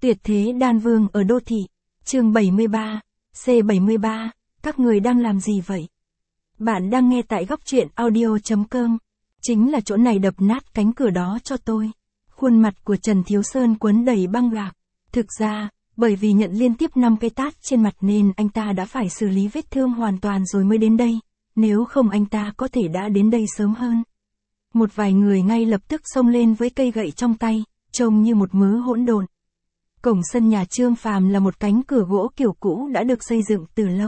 Tuyệt thế đan vương ở đô thị. Chương 73, C73, các người đang làm gì vậy? Bạn đang nghe tại góc truyện audio.com. Chính là chỗ này đập nát cánh cửa đó cho tôi. Khuôn mặt của Trần Thiếu Sơn quấn đầy băng gạc. Thực ra, bởi vì nhận liên tiếp 5 cái tát trên mặt nên anh ta đã phải xử lý vết thương hoàn toàn rồi mới đến đây. Nếu không anh ta có thể đã đến đây sớm hơn. Một vài người ngay lập tức xông lên với cây gậy trong tay, trông như một mớ hỗn độn. Cổng sân nhà Trương Phàm là một cánh cửa gỗ kiểu cũ đã được xây dựng từ lâu.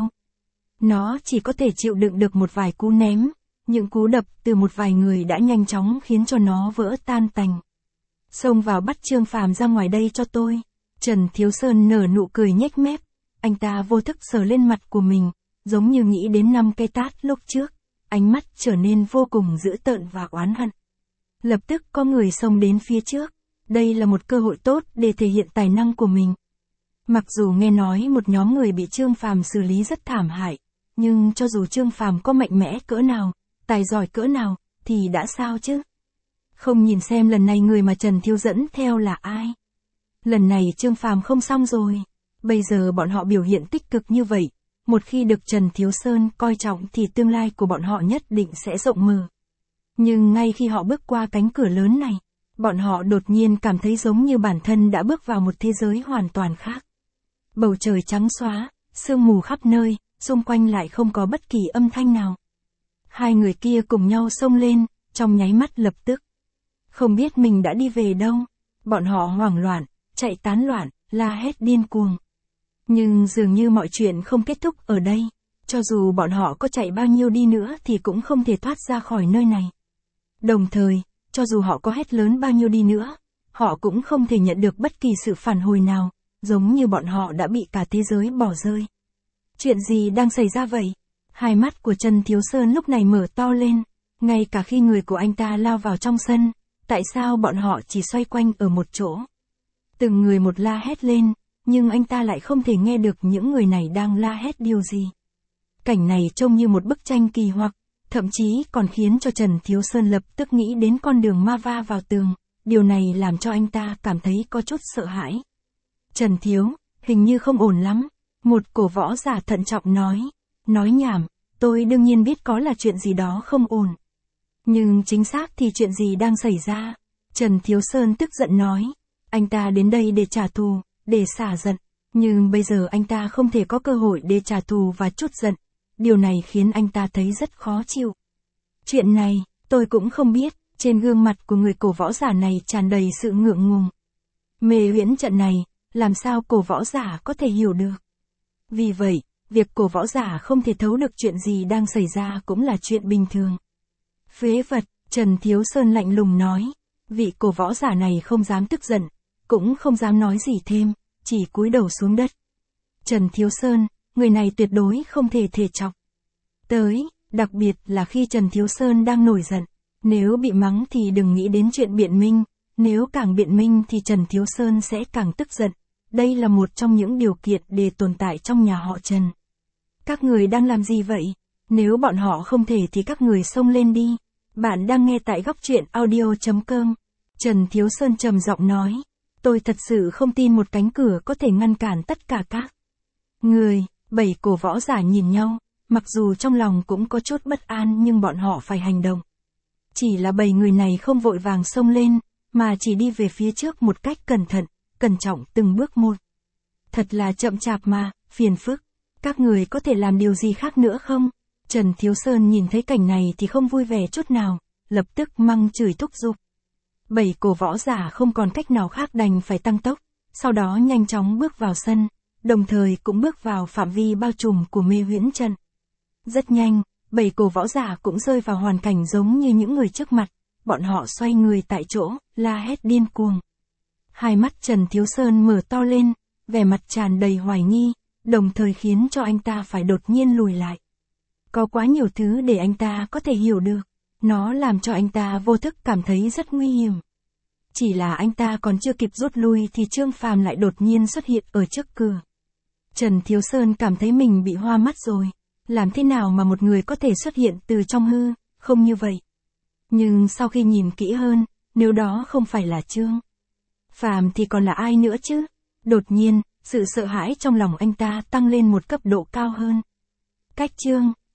Nó chỉ có thể chịu đựng được một vài cú ném, những cú đập từ một vài người đã nhanh chóng khiến cho nó vỡ tan tành. Xông vào bắt Trương Phàm ra ngoài đây cho tôi. Trần Thiếu Sơn nở nụ cười nhếch mép, anh ta vô thức sờ lên mặt của mình, giống như nghĩ đến 5 cái tát lúc trước, ánh mắt trở nên vô cùng dữ tợn và oán hận. Lập tức có người xông đến phía trước. Đây là một cơ hội tốt để thể hiện tài năng của mình. Mặc dù nghe nói một nhóm người bị Trương Phàm xử lý rất thảm hại, nhưng cho dù Trương Phàm có mạnh mẽ cỡ nào, tài giỏi cỡ nào, thì đã sao chứ? Không nhìn xem lần này người mà Trần Thiếu dẫn theo là ai? Lần này Trương Phàm không xong rồi. Bây giờ bọn họ biểu hiện tích cực như vậy, một khi được Trần Thiếu Sơn coi trọng thì tương lai của bọn họ nhất định sẽ rộng mở. Nhưng ngay khi họ bước qua cánh cửa lớn này, bọn họ đột nhiên cảm thấy giống như bản thân đã bước vào một thế giới hoàn toàn khác. Bầu trời trắng xóa, sương mù khắp nơi, xung quanh lại không có bất kỳ âm thanh nào. Hai người kia cùng nhau xông lên, trong nháy mắt lập tức. Không biết mình đã đi về đâu, bọn họ hoảng loạn, chạy tán loạn, la hét điên cuồng. Nhưng dường như mọi chuyện không kết thúc ở đây, cho dù bọn họ có chạy bao nhiêu đi nữa thì cũng không thể thoát ra khỏi nơi này. Đồng thời, cho dù họ có hét lớn bao nhiêu đi nữa, họ cũng không thể nhận được bất kỳ sự phản hồi nào, giống như bọn họ đã bị cả thế giới bỏ rơi. Chuyện gì đang xảy ra vậy? Hai mắt của Trần Thiếu Sơn lúc này mở to lên, ngay cả khi người của anh ta lao vào trong sân, tại sao bọn họ chỉ xoay quanh ở một chỗ? Từng người một la hét lên, nhưng anh ta lại không thể nghe được những người này đang la hét điều gì. Cảnh này trông như một bức tranh kỳ hoặc, thậm chí còn khiến cho Trần Thiếu Sơn lập tức nghĩ đến con đường ma va vào tường, điều này làm cho anh ta cảm thấy có chút sợ hãi. Trần Thiếu, hình như không ổn lắm, một cổ võ giả thận trọng nói nhảm, tôi đương nhiên biết có là chuyện gì đó không ổn. Nhưng chính xác thì chuyện gì đang xảy ra? Trần Thiếu Sơn tức giận nói, anh ta đến đây để trả thù, để xả giận, nhưng bây giờ anh ta không thể có cơ hội để trả thù và trút giận. Điều này khiến anh ta thấy rất khó chịu. Chuyện này, tôi cũng không biết, trên gương mặt của người cổ võ giả này tràn đầy sự ngượng ngùng. Mê huyễn trận này, làm sao cổ võ giả có thể hiểu được? Vì vậy, việc cổ võ giả không thể thấu được chuyện gì đang xảy ra cũng là chuyện bình thường. Phế vật, Trần Thiếu Sơn lạnh lùng nói. Vị cổ võ giả này không dám tức giận, cũng không dám nói gì thêm, chỉ cúi đầu xuống đất. Trần Thiếu Sơn, người này tuyệt đối không thể chọc tới, đặc biệt là khi Trần Thiếu Sơn đang nổi giận. Nếu bị mắng thì đừng nghĩ đến chuyện biện minh, nếu càng biện minh thì Trần Thiếu Sơn sẽ càng tức giận. Đây là một trong những điều kiện để tồn tại trong nhà họ Trần. Các người đang làm gì vậy? Nếu bọn họ không thể thì các người xông lên đi. Bạn đang nghe tại góc truyện audio.com. Trần Thiếu Sơn trầm giọng nói, tôi thật sự không tin một cánh cửa có thể ngăn cản tất cả các người. 7 cổ võ giả nhìn nhau, mặc dù trong lòng cũng có chút bất an nhưng bọn họ phải hành động. Chỉ là 7 người này không vội vàng xông lên, mà chỉ đi về phía trước một cách cẩn thận, cẩn trọng từng bước một. Thật là chậm chạp mà, phiền phức. Các người có thể làm điều gì khác nữa không? Trần Thiếu Sơn nhìn thấy cảnh này thì không vui vẻ chút nào, lập tức mắng chửi thúc giục. 7 cổ võ giả không còn cách nào khác đành phải tăng tốc, sau đó nhanh chóng bước vào sân, đồng thời cũng bước vào phạm vi bao trùm của mê huyễn trận. Rất nhanh, 7 cổ võ giả cũng rơi vào hoàn cảnh giống như những người trước mặt, bọn họ xoay người tại chỗ, la hét điên cuồng. Hai mắt Trần Thiếu Sơn mở to lên, vẻ mặt tràn đầy hoài nghi, đồng thời khiến cho anh ta phải đột nhiên lùi lại. Có quá nhiều thứ để anh ta có thể hiểu được, nó làm cho anh ta vô thức cảm thấy rất nguy hiểm. Chỉ là anh ta còn chưa kịp rút lui thì Trương Phàm lại đột nhiên xuất hiện ở trước cửa. Trần Thiếu Sơn cảm thấy mình bị hoa mắt rồi. Làm thế nào mà một người có thể xuất hiện từ trong hư, không như vậy? Nhưng sau khi nhìn kỹ hơn, nếu đó không phải là Trương Phàm thì còn là ai nữa chứ? Đột nhiên, sự sợ hãi trong lòng anh ta tăng lên một cấp độ cao hơn. Cách chương